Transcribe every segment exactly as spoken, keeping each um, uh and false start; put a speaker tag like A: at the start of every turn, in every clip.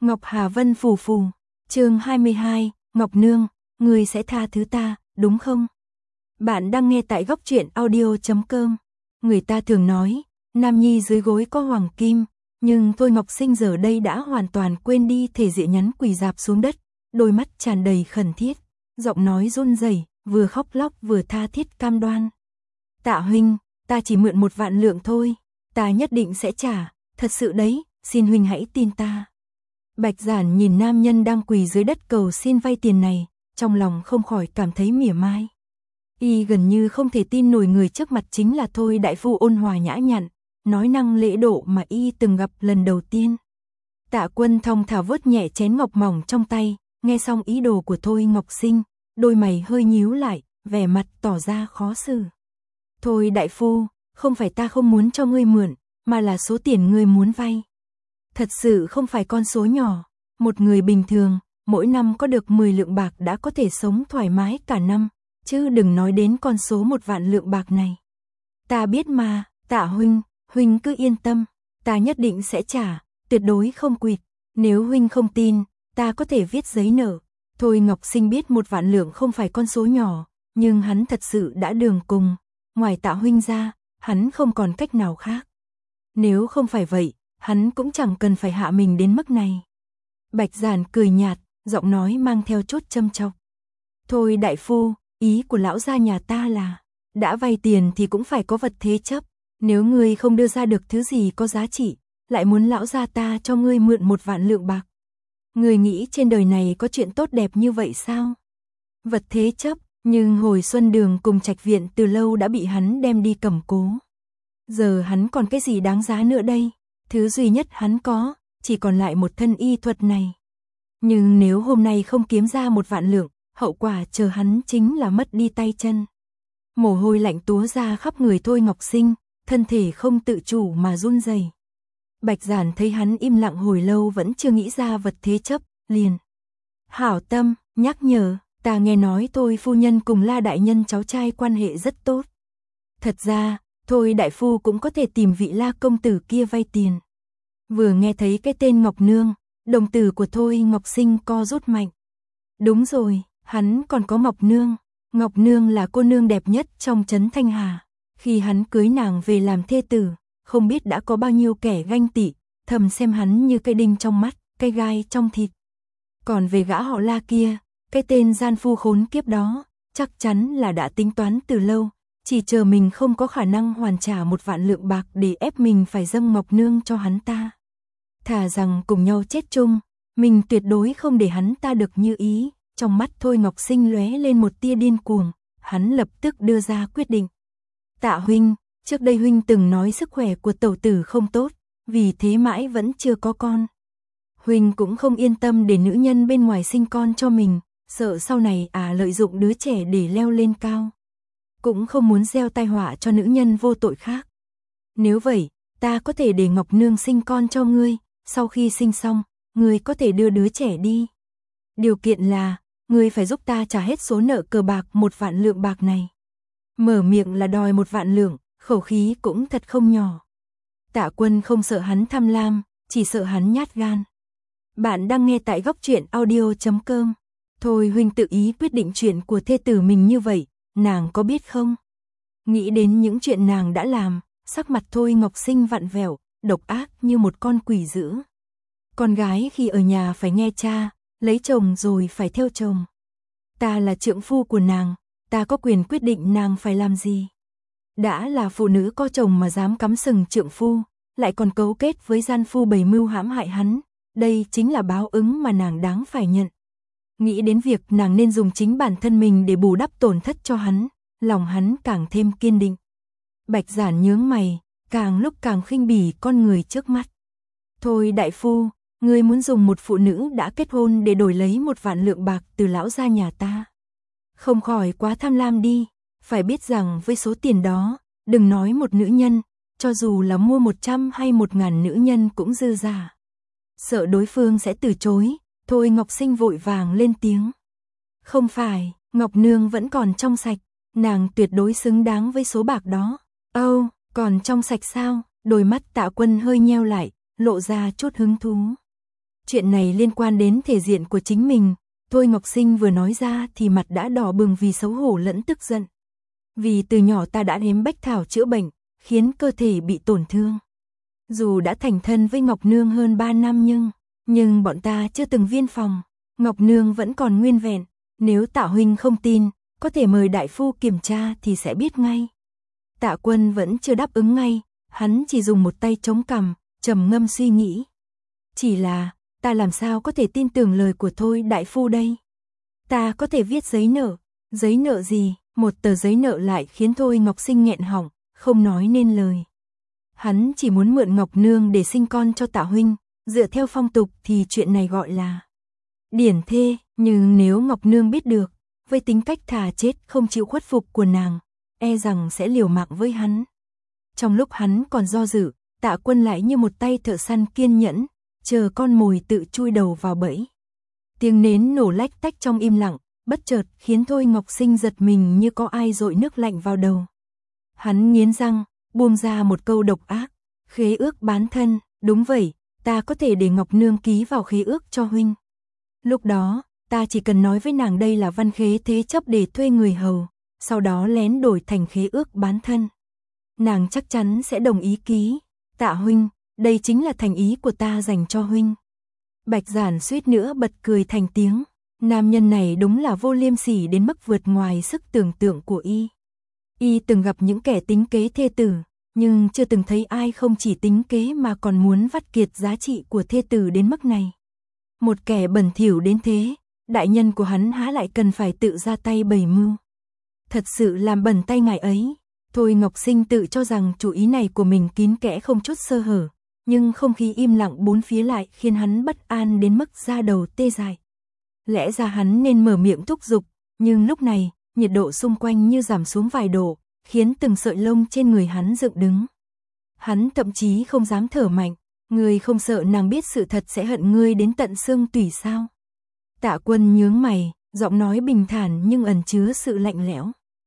A: Ngọc Hà Vân phù phù, chương hai mươi hai, Ngọc Nương, ngươi sẽ tha thứ ta, đúng không? Bạn đang nghe tại góc truyện audio chấm com. Người ta thường nói, nam nhi dưới gối có hoàng kim, nhưng Thôi Ngọc Sinh giờ đây đã hoàn toàn quên đi thể diện, nhắn quỳ rạp xuống đất, đôi mắt tràn đầy khẩn thiết, giọng nói run rẩy, vừa khóc lóc vừa tha thiết cam đoan. Tạ huynh, ta chỉ mượn một vạn lượng thôi, ta nhất định sẽ trả, thật sự đấy, xin huynh hãy tin ta. Bạch Giản nhìn nam nhân đang quỳ dưới đất cầu xin vay tiền này, trong lòng không khỏi cảm thấy mỉa mai. Y gần như không thể tin nổi người trước mặt chính là Thôi đại phu ôn hòa nhã nhặn, nói năng lễ độ mà y từng gặp lần đầu tiên. Tạ Quân thong thả vớt nhẹ chén ngọc mỏng trong tay, nghe xong ý đồ của Thôi Ngọc Sinh, đôi mày hơi nhíu lại, vẻ mặt tỏ ra khó xử. Thôi đại phu, không phải ta không muốn cho ngươi mượn, mà là số tiền ngươi muốn vay. Thật sự không phải con số nhỏ, một người bình thường, mỗi năm có được mười lượng bạc đã có thể sống thoải mái cả năm, chứ đừng nói đến con số một vạn lượng bạc này. Ta biết mà, Tạ huynh, huynh cứ yên tâm, ta nhất định sẽ trả, tuyệt đối không quỵt, nếu huynh không tin, ta có thể viết giấy nợ. Thôi Ngọc Sinh biết một vạn lượng không phải con số nhỏ, nhưng hắn thật sự đã đường cùng, ngoài Tạ huynh ra, hắn không còn cách nào khác. Nếu không phải vậy, hắn cũng chẳng cần phải hạ mình đến mức này. Bạch Giản cười nhạt, giọng nói mang theo chút châm chọc. Thôi đại phu, ý của lão gia nhà ta là, đã vay tiền thì cũng phải có vật thế chấp, nếu ngươi không đưa ra được thứ gì có giá trị, lại muốn lão gia ta cho ngươi mượn một vạn lượng bạc. Ngươi nghĩ trên đời này có chuyện tốt đẹp như vậy sao? Vật thế chấp, nhưng hồi Xuân Đường cùng Trạch Viện từ lâu đã bị hắn đem đi cầm cố. Giờ hắn còn cái gì đáng giá nữa đây? Thứ duy nhất hắn có, chỉ còn lại một thân y thuật này. Nhưng nếu hôm nay không kiếm ra một vạn lượng, hậu quả chờ hắn chính là mất đi tay chân. Mồ hôi lạnh túa ra khắp người Thôi Ngọc Sinh, thân thể không tự chủ mà run rẩy. Bạch Giản thấy hắn im lặng hồi lâu vẫn chưa nghĩ ra vật thế chấp, liền. Hảo tâm, nhắc nhở, ta nghe nói Thôi phu nhân cùng La đại nhân cháu trai quan hệ rất tốt. Thật ra, Thôi đại phu cũng có thể tìm vị La công tử kia vay tiền. Vừa nghe thấy cái tên Ngọc Nương, đồng tử của Thôi Ngọc Sinh co rút mạnh. Đúng rồi, hắn còn có Ngọc Nương. Ngọc Nương là cô nương đẹp nhất trong trấn Thanh Hà. Khi hắn cưới nàng về làm thê tử, không biết đã có bao nhiêu kẻ ganh tị, thầm xem hắn như cây đinh trong mắt, cây gai trong thịt. Còn về gã họ La kia, cái tên gian phu khốn kiếp đó, chắc chắn là đã tính toán từ lâu, chỉ chờ mình không có khả năng hoàn trả một vạn lượng bạc để ép mình phải dâng Ngọc Nương cho hắn ta. Thà rằng cùng nhau chết chung, mình tuyệt đối không để hắn ta được như ý. Trong mắt Thôi Ngọc Sinh lóe lên một tia điên cuồng, hắn lập tức đưa ra quyết định. Tạ huynh, trước đây huynh từng nói sức khỏe của tẩu tử không tốt, vì thế mãi vẫn chưa có con. Huynh cũng không yên tâm để nữ nhân bên ngoài sinh con cho mình, sợ sau này à lợi dụng đứa trẻ để leo lên cao. Cũng không muốn gieo tai họa cho nữ nhân vô tội khác. Nếu vậy, ta có thể để Ngọc Nương sinh con cho ngươi, sau khi sinh xong, ngươi có thể đưa đứa trẻ đi. Điều kiện là, ngươi phải giúp ta trả hết số nợ cờ bạc một vạn lượng bạc này. Mở miệng là đòi một vạn lượng, khẩu khí cũng thật không nhỏ. Tạ Quân không sợ hắn tham lam, chỉ sợ hắn nhát gan. Bạn đang nghe tại góc truyện audio chấm com. Thôi huynh tự ý quyết định chuyện của thê tử mình như vậy, nàng có biết không? Nghĩ đến những chuyện nàng đã làm, sắc mặt Thôi Ngọc Sinh vặn vẹo, độc ác như một con quỷ dữ. Con gái khi ở nhà phải nghe cha, lấy chồng rồi phải theo chồng. Ta là trượng phu của nàng, ta có quyền quyết định nàng phải làm gì. Đã là phụ nữ có chồng mà dám cắm sừng trượng phu, lại còn cấu kết với gian phu bày mưu hãm hại hắn, đây chính là báo ứng mà nàng đáng phải nhận. Nghĩ đến việc nàng nên dùng chính bản thân mình để bù đắp tổn thất cho hắn, lòng hắn càng thêm kiên định. Bạch Giản nhướng mày, càng lúc càng khinh bỉ con người trước mắt. Thôi đại phu, ngươi muốn dùng một phụ nữ đã kết hôn để đổi lấy một vạn lượng bạc từ lão gia nhà ta. Không khỏi quá tham lam đi, phải biết rằng với số tiền đó, đừng nói một nữ nhân, cho dù là mua một trăm hay một ngàn nữ nhân cũng dư giả. Sợ đối phương sẽ từ chối, Thôi Ngọc Sinh vội vàng lên tiếng. Không phải, Ngọc Nương vẫn còn trong sạch, nàng tuyệt đối xứng đáng với số bạc đó. Âu, oh, còn trong sạch sao? Đôi mắt Tạ Quân hơi nheo lại, lộ ra chút hứng thú. Chuyện này liên quan đến thể diện của chính mình, Thôi Ngọc Sinh vừa nói ra thì mặt đã đỏ bừng vì xấu hổ lẫn tức giận. Vì từ nhỏ ta đã nếm bách thảo chữa bệnh, khiến cơ thể bị tổn thương. Dù đã thành thân với Ngọc Nương hơn ba năm nhưng, nhưng bọn ta chưa từng viên phòng, Ngọc Nương vẫn còn nguyên vẹn, nếu Tạ huynh không tin, có thể mời đại phu kiểm tra thì sẽ biết ngay. Tạ Quân vẫn chưa đáp ứng ngay, hắn chỉ dùng một tay chống cằm, trầm ngâm suy nghĩ. Chỉ là, ta làm sao có thể tin tưởng lời của Thôi đại phu đây? Ta có thể viết giấy nợ, giấy nợ gì? Một tờ giấy nợ lại khiến Thôi Ngọc Sinh nghẹn họng, không nói nên lời. Hắn chỉ muốn mượn Ngọc Nương để sinh con cho Tạ huynh, dựa theo phong tục thì chuyện này gọi là điển thê, nhưng nếu Ngọc Nương biết được, với tính cách thà chết không chịu khuất phục của nàng, e rằng sẽ liều mạng với hắn. Trong lúc hắn còn do dự, Tạ Quân lại như một tay thợ săn kiên nhẫn, chờ con mồi tự chui đầu vào bẫy. Tiếng nến nổ lách tách trong im lặng, bất chợt khiến Thôi Ngọc Sinh giật mình như có ai dội nước lạnh vào đầu. Hắn nghiến răng, buông ra một câu độc ác, khế ước bán thân, đúng vậy, ta có thể để Ngọc Nương ký vào khế ước cho huynh. Lúc đó, ta chỉ cần nói với nàng đây là văn khế thế chấp để thuê người hầu, sau đó lén đổi thành khế ước bán thân. Nàng chắc chắn sẽ đồng ý ký. Tạ huynh, đây chính là thành ý của ta dành cho huynh. Bạch Giản suýt nữa bật cười thành tiếng. Nam nhân này đúng là vô liêm sỉ đến mức vượt ngoài sức tưởng tượng của y. Y từng gặp những kẻ tính kế thê tử, nhưng chưa từng thấy ai không chỉ tính kế mà còn muốn vắt kiệt giá trị của thê tử đến mức này. Một kẻ bẩn thỉu đến thế, đại nhân của hắn há lại cần phải tự ra tay bày mưu. Thật sự làm bẩn tay ngài ấy. Thôi Ngọc Sinh tự cho rằng chủ ý này của mình kín kẽ không chút sơ hở, nhưng không khí im lặng bốn phía lại khiến hắn bất an đến mức da đầu tê dại. Lẽ ra hắn nên mở miệng thúc giục, nhưng lúc này, nhiệt độ xung quanh như giảm xuống vài độ, khiến từng sợi lông trên người hắn dựng đứng. Hắn thậm chí không dám thở mạnh, ngươi không sợ nàng biết sự thật sẽ hận ngươi đến tận xương tủy sao? Tạ Quân nhướng mày, giọng nói bình thản nhưng ẩn chứa sự lạnh lẽo.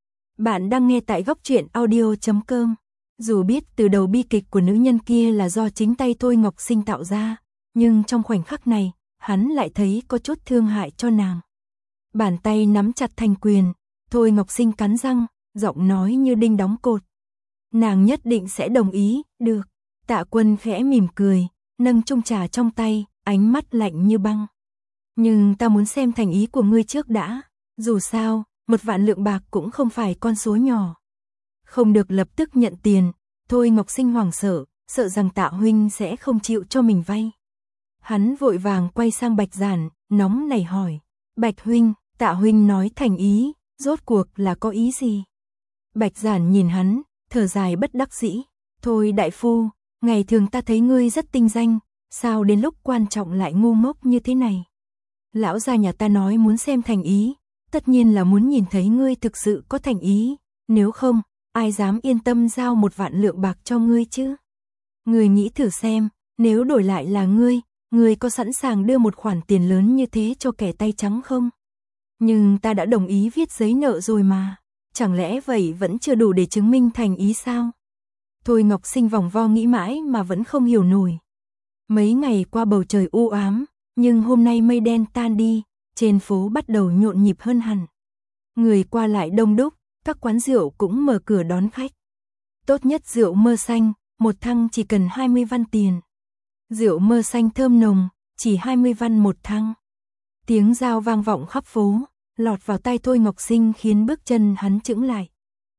A: Bạn đang nghe tại góc truyện audio chấm com. Dù biết từ đầu bi kịch của nữ nhân kia là do chính tay Thôi Ngọc Sinh tạo ra, nhưng trong khoảnh khắc này, hắn lại thấy có chút thương hại cho nàng. Bàn tay nắm chặt thành quyền, Thôi Ngọc Sinh cắn răng, giọng nói như đinh đóng cột. Nàng nhất định sẽ đồng ý, được. Tạ Quân khẽ mỉm cười, nâng chung trà trong tay, ánh mắt lạnh như băng. Nhưng ta muốn xem thành ý của ngươi trước đã, dù sao, một vạn lượng bạc cũng không phải con số nhỏ. Không được lập tức nhận tiền, Thôi Ngọc Sinh hoảng sợ, sợ rằng Tạ huynh sẽ không chịu cho mình vay. Hắn vội vàng quay sang Bạch Giản, nóng nảy hỏi, Bạch huynh, Tạ huynh nói thành ý, rốt cuộc là có ý gì? Bạch Giản nhìn hắn, thở dài bất đắc dĩ, thôi đại phu, ngày thường ta thấy ngươi rất tinh danh, sao đến lúc quan trọng lại ngu ngốc như thế này? Lão gia nhà ta nói muốn xem thành ý, tất nhiên là muốn nhìn thấy ngươi thực sự có thành ý, nếu không, ai dám yên tâm giao một vạn lượng bạc cho ngươi chứ? Ngươi nghĩ thử xem, nếu đổi lại là ngươi, ngươi có sẵn sàng đưa một khoản tiền lớn như thế cho kẻ tay trắng không? Nhưng ta đã đồng ý viết giấy nợ rồi mà, chẳng lẽ vậy vẫn chưa đủ để chứng minh thành ý sao? Thôi Ngọc Sinh vòng vo nghĩ mãi mà vẫn không hiểu nổi. Mấy ngày qua bầu trời u ám, nhưng hôm nay mây đen tan đi, trên phố bắt đầu nhộn nhịp hơn hẳn. Người qua lại đông đúc, các quán rượu cũng mở cửa đón khách. Tốt nhất rượu mơ xanh, một thăng chỉ cần hai mươi văn tiền. Rượu mơ xanh thơm nồng, chỉ hai mươi văn một thăng. Tiếng dao vang vọng khắp phố, lọt vào tai Thôi Ngọc Sinh khiến bước chân hắn chững lại.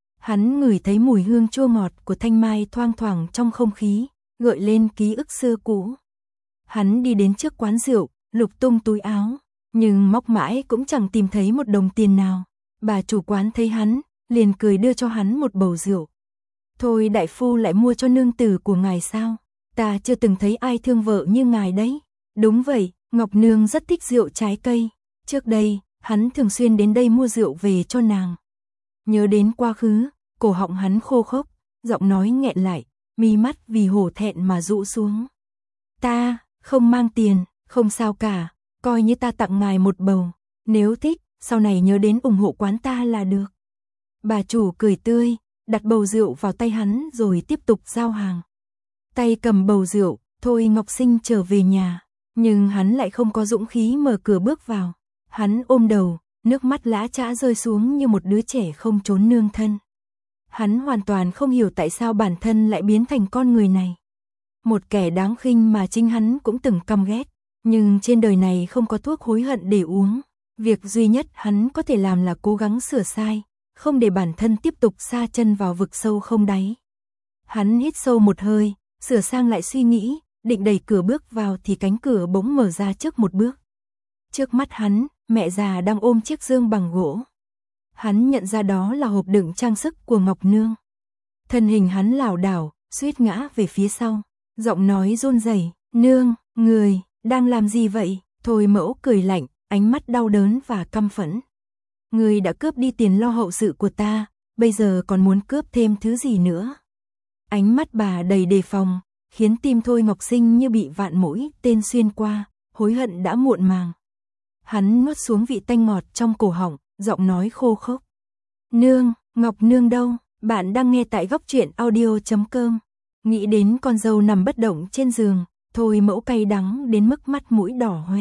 A: Hắn ngửi thấy mùi hương chua ngọt của thanh mai thoang thoảng trong không khí, gợi lên ký ức xưa cũ. Hắn đi đến trước quán rượu, lục tung túi áo, nhưng móc mãi cũng chẳng tìm thấy một đồng tiền nào. Bà chủ quán thấy hắn, liền cười đưa cho hắn một bầu rượu. Thôi đại phu lại mua cho nương tử của ngài sao? Ta chưa từng thấy ai thương vợ như ngài đấy. Đúng vậy, Ngọc Nương rất thích rượu trái cây. Trước đây, hắn thường xuyên đến đây mua rượu về cho nàng. Nhớ đến quá khứ, cổ họng hắn khô khốc, giọng nói nghẹn lại, mi mắt vì hổ thẹn mà rũ xuống. Ta, không mang tiền, không sao cả, coi như ta tặng ngài một bầu. Nếu thích, sau này nhớ đến ủng hộ quán ta là được. Bà chủ cười tươi, đặt bầu rượu vào tay hắn rồi tiếp tục giao hàng. Tay cầm bầu rượu, Thôi Ngọc Sinh trở về nhà. Nhưng hắn lại không có dũng khí mở cửa bước vào. Hắn ôm đầu, nước mắt lã chã rơi xuống như một đứa trẻ không trốn nương thân. Hắn hoàn toàn không hiểu tại sao bản thân lại biến thành con người này. Một kẻ đáng khinh mà chính hắn cũng từng căm ghét. Nhưng trên đời này không có thuốc hối hận để uống. Việc duy nhất hắn có thể làm là cố gắng sửa sai, không để bản thân tiếp tục sa chân vào vực sâu không đáy. Hắn hít sâu một hơi, sửa sang lại suy nghĩ, định đẩy cửa bước vào thì cánh cửa bỗng mở ra trước một bước. Trước mắt hắn, mẹ già đang ôm chiếc dương bằng gỗ. Hắn nhận ra đó là hộp đựng trang sức của Ngọc Nương. Thân hình hắn lảo đảo, suýt ngã về phía sau. Giọng nói run rẩy, "Nương, người, đang làm gì vậy?" Thôi Mẫu cười lạnh, ánh mắt đau đớn và căm phẫn. "Người đã cướp đi tiền lo hậu sự của ta, bây giờ còn muốn cướp thêm thứ gì nữa?" Ánh mắt bà đầy đề phòng, khiến tim Thôi Ngọc Sinh như bị vạn mũi tên xuyên qua, hối hận đã muộn màng. Hắn nuốt xuống vị tanh ngọt trong cổ họng, giọng nói khô khốc. "Nương, Ngọc Nương đâu?" Bạn đang nghe tại góc truyện audio chấm com. Nghĩ đến con dâu nằm bất động trên giường, Thôi Mẫu cay đắng đến mức mắt mũi đỏ hoe.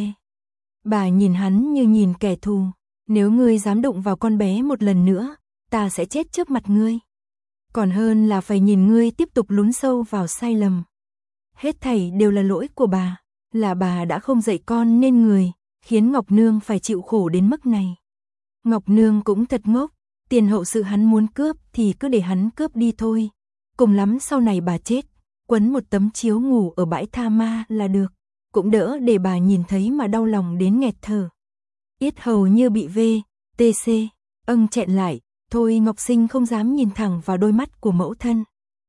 A: Bà nhìn hắn như nhìn kẻ thù. "Nếu ngươi dám đụng vào con bé một lần nữa, ta sẽ chết trước mặt ngươi. Còn hơn là phải nhìn ngươi tiếp tục lún sâu vào sai lầm." Hết thảy đều là lỗi của bà. Là bà đã không dạy con nên người, khiến Ngọc Nương phải chịu khổ đến mức này. Ngọc Nương cũng thật ngốc. Tiền hậu sự hắn muốn cướp thì cứ để hắn cướp đi thôi. Cùng lắm sau này bà chết, quấn một tấm chiếu ngủ ở bãi tha ma là được. Cũng đỡ để bà nhìn thấy mà đau lòng đến nghẹt thở. Yết hầu như bị vê, tê xê, âng chẹn lại. Thôi Ngọc Sinh không dám nhìn thẳng vào đôi mắt của mẫu thân.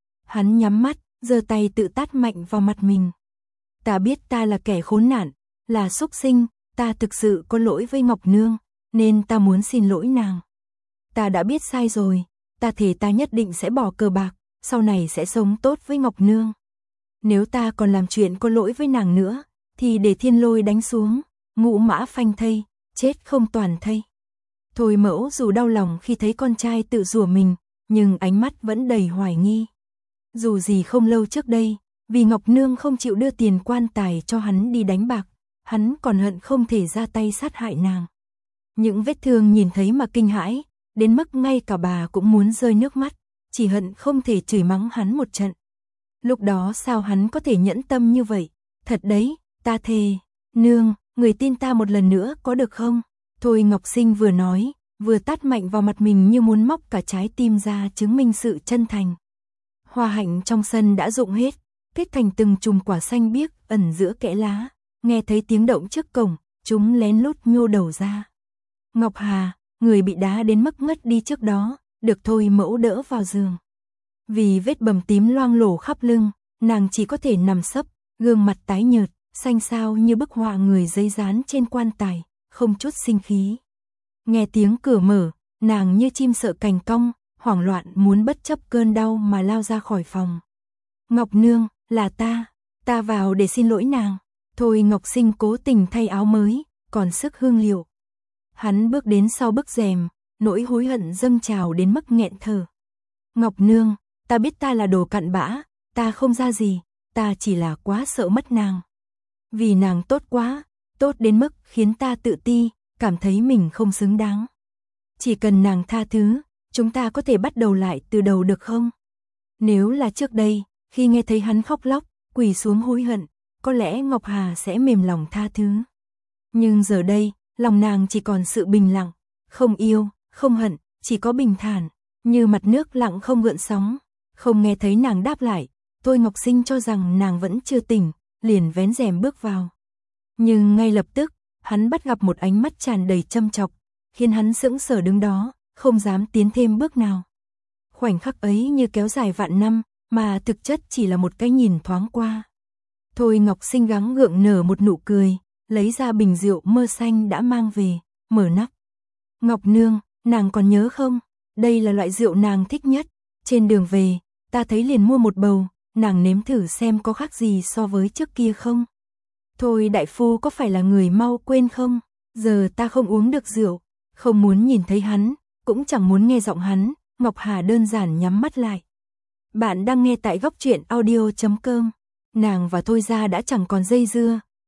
A: Hắn nhắm mắt, giơ tay tự tát mạnh vào mặt mình. "Ta biết ta là kẻ khốn nạn, là súc sinh, ta thực sự có lỗi với Ngọc Nương, nên ta muốn xin lỗi nàng. Ta đã biết sai rồi, ta thề ta nhất định sẽ bỏ cờ bạc, sau này sẽ sống tốt với Ngọc Nương. Nếu ta còn làm chuyện có lỗi với nàng nữa, thì để thiên lôi đánh xuống, ngũ mã phanh thây, chết không toàn thây." Thôi Mẫu dù đau lòng khi thấy con trai tự rủa mình, nhưng ánh mắt vẫn đầy hoài nghi. Dù gì không lâu trước đây, vì Ngọc Nương không chịu đưa tiền quan tài cho hắn đi đánh bạc, hắn còn hận không thể ra tay sát hại nàng. Những vết thương nhìn thấy mà kinh hãi, đến mức ngay cả bà cũng muốn rơi nước mắt, chỉ hận không thể chửi mắng hắn một trận. Lúc đó sao hắn có thể nhẫn tâm như vậy? "Thật đấy, ta thề. Nương, người tin ta một lần nữa có được không?" Thôi Ngọc Sinh vừa nói, vừa tát mạnh vào mặt mình như muốn móc cả trái tim ra chứng minh sự chân thành. Hoa hạnh trong sân đã rụng hết, kết thành từng chùm quả xanh biếc ẩn giữa kẽ lá. Nghe thấy tiếng động trước cổng, chúng lén lút nhô đầu ra. Ngọc Hà, người bị đá đến mức ngất đi trước đó, được Thôi Mẫu đỡ vào giường. Vì vết bầm tím loang lổ khắp lưng, nàng chỉ có thể nằm sấp, gương mặt tái nhợt, xanh xao như bức họa người giấy dán trên quan tài, không chút sinh khí. Nghe tiếng cửa mở, nàng như chim sợ cành cong, hoảng loạn muốn bất chấp cơn đau mà lao ra khỏi phòng. "Ngọc Nương, là ta, ta vào để xin lỗi nàng." Thôi Ngọc Sinh cố tình thay áo mới, còn sức hương liệu. Hắn bước đến sau bức rèm, nỗi hối hận dâng trào đến mức nghẹn thở. "Ngọc Nương, ta biết ta là đồ cặn bã, ta không ra gì, ta chỉ là quá sợ mất nàng. Vì nàng tốt quá, tốt đến mức khiến ta tự ti, cảm thấy mình không xứng đáng. Chỉ cần nàng tha thứ, chúng ta có thể bắt đầu lại từ đầu được không?" Nếu là trước đây, khi nghe thấy hắn khóc lóc, quỳ xuống hối hận, có lẽ Ngọc Hà sẽ mềm lòng tha thứ. Nhưng giờ đây, lòng nàng chỉ còn sự bình lặng, không yêu, không hận, chỉ có bình thản, như mặt nước lặng không gợn sóng. Không nghe thấy nàng đáp lại, Thôi Ngọc Sinh cho rằng nàng vẫn chưa tỉnh, liền vén rèm bước vào. Nhưng ngay lập tức, hắn bắt gặp một ánh mắt tràn đầy châm chọc, khiến hắn sững sờ đứng đó, không dám tiến thêm bước nào. Khoảnh khắc ấy như kéo dài vạn năm, mà thực chất chỉ là một cái nhìn thoáng qua. Thôi Ngọc Sinh gắng gượng nở một nụ cười, lấy ra bình rượu mơ xanh đã mang về, mở nắp. "Ngọc Nương, nàng còn nhớ không? Đây là loại rượu nàng thích nhất. Trên đường về, ta thấy liền mua một bầu, nàng nếm thử xem có khác gì so với trước kia không?" "Thôi đại phu có phải là người mau quên không? Giờ ta không uống được rượu." Không muốn nhìn thấy hắn, cũng chẳng muốn nghe giọng hắn, Ngọc Hà đơn giản nhắm mắt lại. Bạn đang nghe tại góc truyện audio chấm com. Nàng và Thôi gia đã chẳng còn dây dưa,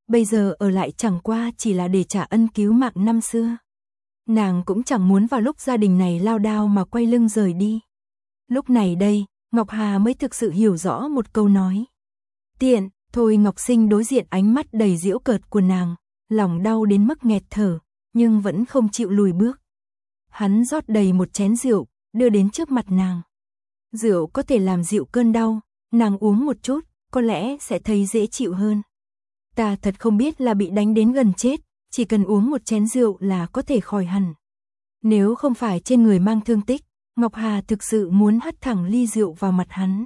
A: bây giờ ở lại chẳng qua chỉ là để trả ân cứu mạng năm xưa. Nàng cũng chẳng muốn vào lúc gia đình này lao đao mà quay lưng rời đi. Lúc này đây, Ngọc Hà mới thực sự hiểu rõ một câu nói. Tiện, Thôi Ngọc Sinh đối diện ánh mắt đầy giễu cợt của nàng, lòng đau đến mức nghẹt thở, nhưng vẫn không chịu lùi bước. Hắn rót đầy một chén rượu, đưa đến trước mặt nàng. Rượu có thể làm dịu cơn đau, nàng uống một chút, có lẽ sẽ thấy dễ chịu hơn. Ta thật không biết là bị đánh đến gần chết, chỉ cần uống một chén rượu là có thể khỏi hẳn. Nếu không phải trên người mang thương tích, Ngọc Hà thực sự muốn hất thẳng ly rượu vào mặt hắn.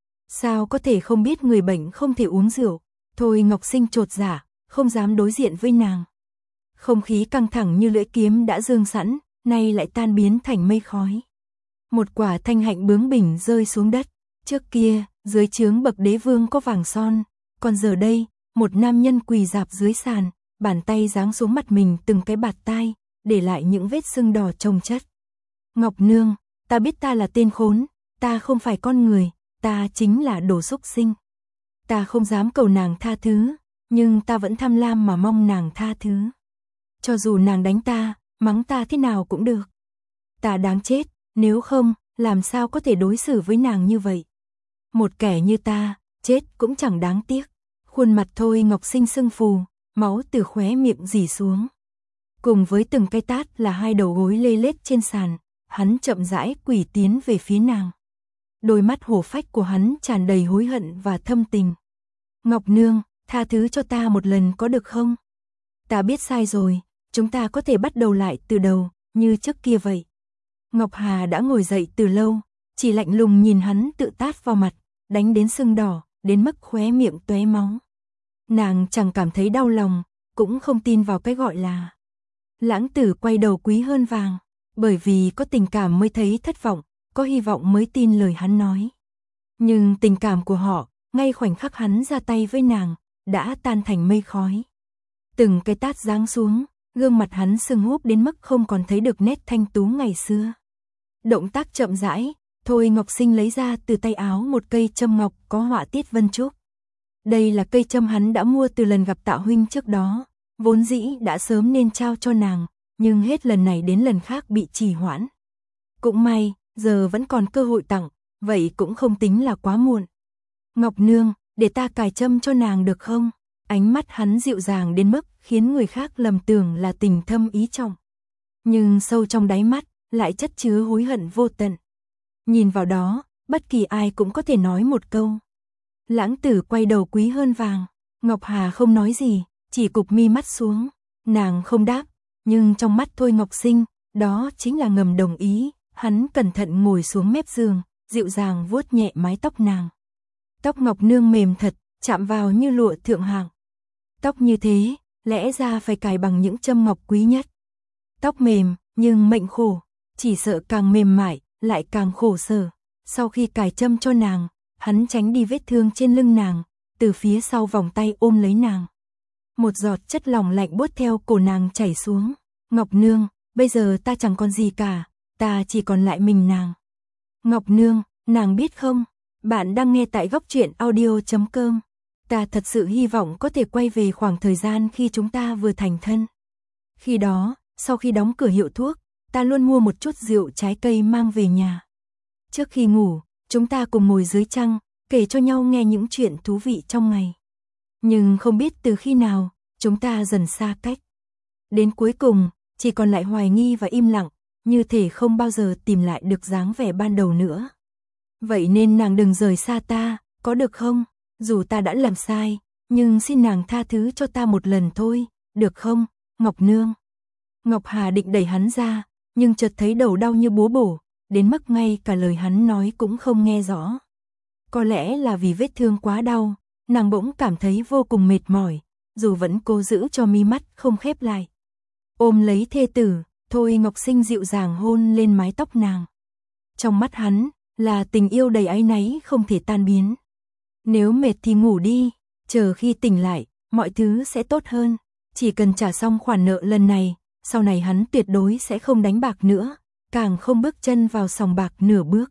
A: Sao có thể không biết người bệnh không thể uống rượu? Thôi Ngọc Sinh chột dạ, không dám đối diện với nàng. Không khí căng thẳng như lưỡi kiếm đã dương sẵn, nay lại tan biến thành mây khói. Một quả thanh hạnh bướng bỉnh rơi xuống đất. Trước kia, dưới trướng bậc đế vương có vàng son, còn giờ đây, một nam nhân quỳ rạp dưới sàn, bàn tay giáng xuống mặt mình từng cái bạt tai, để lại những vết sưng đỏ chồng chất. Ngọc Nương, ta biết ta là tên khốn, ta không phải con người, ta chính là đồ súc sinh. Ta không dám cầu nàng tha thứ, nhưng ta vẫn tham lam mà mong nàng tha thứ. Cho dù nàng đánh ta, mắng ta thế nào cũng được. Ta đáng chết, nếu không, làm sao có thể đối xử với nàng như vậy. Một kẻ như ta, chết cũng chẳng đáng tiếc. Khuôn mặt Thôi Ngọc Sinh sưng phù, máu từ khóe miệng rỉ xuống. Cùng với từng cái tát là hai đầu gối lê lết trên sàn, hắn chậm rãi quỳ tiến về phía nàng. Đôi mắt hổ phách của hắn tràn đầy hối hận và thâm tình. Ngọc Nương, tha thứ cho ta một lần có được không? Ta biết sai rồi, chúng ta có thể bắt đầu lại từ đầu, như trước kia vậy. Ngọc Hà đã ngồi dậy từ lâu, chỉ lạnh lùng nhìn hắn tự tát vào mặt, đánh đến sưng đỏ, đến mức khóe miệng tóe máu. Nàng chẳng cảm thấy đau lòng, cũng không tin vào cái gọi là lãng tử quay đầu quý hơn vàng, bởi vì có tình cảm mới thấy thất vọng, có hy vọng mới tin lời hắn nói. Nhưng tình cảm của họ, ngay khoảnh khắc hắn ra tay với nàng, đã tan thành mây khói. Từng cái tát giáng xuống, gương mặt hắn sưng húp đến mức không còn thấy được nét thanh tú ngày xưa. Động tác chậm rãi, Thôi Ngọc Sinh lấy ra từ tay áo một cây châm ngọc có họa tiết vân trúc. Đây là cây châm hắn đã mua từ lần gặp Tạ huynh trước đó, vốn dĩ đã sớm nên trao cho nàng, nhưng hết lần này đến lần khác bị trì hoãn. Cũng may, giờ vẫn còn cơ hội tặng, vậy cũng không tính là quá muộn. Ngọc Nương, để ta cài châm cho nàng được không? Ánh mắt hắn dịu dàng đến mức khiến người khác lầm tưởng là tình thâm ý trọng. Nhưng sâu trong đáy mắt, lại chất chứa hối hận vô tận. Nhìn vào đó, bất kỳ ai cũng có thể nói một câu. Lãng tử quay đầu quý hơn vàng. Ngọc Hà không nói gì, chỉ cụp mi mắt xuống. Nàng không đáp, nhưng trong mắt Thôi Ngọc Sinh, đó chính là ngầm đồng ý. Hắn cẩn thận ngồi xuống mép giường, dịu dàng vuốt nhẹ mái tóc nàng. Tóc Ngọc Nương mềm thật, chạm vào như lụa thượng hạng. Tóc như thế, lẽ ra phải cài bằng những châm ngọc quý nhất. Tóc mềm, nhưng mệnh khổ, chỉ sợ càng mềm mại, lại càng khổ sở. Sau khi cài châm cho nàng, hắn tránh đi vết thương trên lưng nàng, từ phía sau vòng tay ôm lấy nàng. Một giọt chất lỏng lạnh buốt theo cổ nàng chảy xuống. Ngọc Nương, bây giờ ta chẳng còn gì cả, ta chỉ còn lại mình nàng. Ngọc Nương, nàng biết không, bạn đang nghe tại góc truyện audio chấm com. Ta thật sự hy vọng có thể quay về khoảng thời gian khi chúng ta vừa thành thân. Khi đó, sau khi đóng cửa hiệu thuốc, ta luôn mua một chút rượu trái cây mang về nhà. Trước khi ngủ, chúng ta cùng ngồi dưới trăng, kể cho nhau nghe những chuyện thú vị trong ngày. Nhưng không biết từ khi nào, chúng ta dần xa cách. Đến cuối cùng, chỉ còn lại hoài nghi và im lặng, như thể không bao giờ tìm lại được dáng vẻ ban đầu nữa. Vậy nên nàng đừng rời xa ta, có được không? Dù ta đã làm sai, nhưng xin nàng tha thứ cho ta một lần thôi, được không, Ngọc Nương? Ngọc Hà định đẩy hắn ra, nhưng chợt thấy đầu đau như búa bổ, đến mức ngay cả lời hắn nói cũng không nghe rõ. Có lẽ là vì vết thương quá đau, nàng bỗng cảm thấy vô cùng mệt mỏi, dù vẫn cố giữ cho mi mắt không khép lại. Ôm lấy thê tử, Thôi Ngọc Sinh dịu dàng hôn lên mái tóc nàng. Trong mắt hắn, là tình yêu đầy áy náy không thể tan biến. Nếu mệt thì ngủ đi, chờ khi tỉnh lại, mọi thứ sẽ tốt hơn. Chỉ cần trả xong khoản nợ lần này, sau này hắn tuyệt đối sẽ không đánh bạc nữa, càng không bước chân vào sòng bạc nửa bước.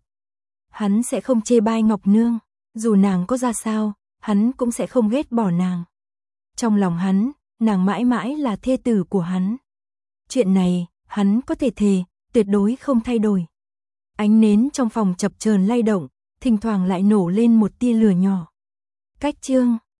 A: Hắn sẽ không chê bai Ngọc Nương, dù nàng có ra sao, hắn cũng sẽ không ghét bỏ nàng. Trong lòng hắn, nàng mãi mãi là thê tử của hắn. Chuyện này, hắn có thể thề, tuyệt đối không thay đổi. Ánh nến trong phòng chập chờn lay động, thỉnh thoảng lại nổ lên một tia lửa nhỏ. Cách chương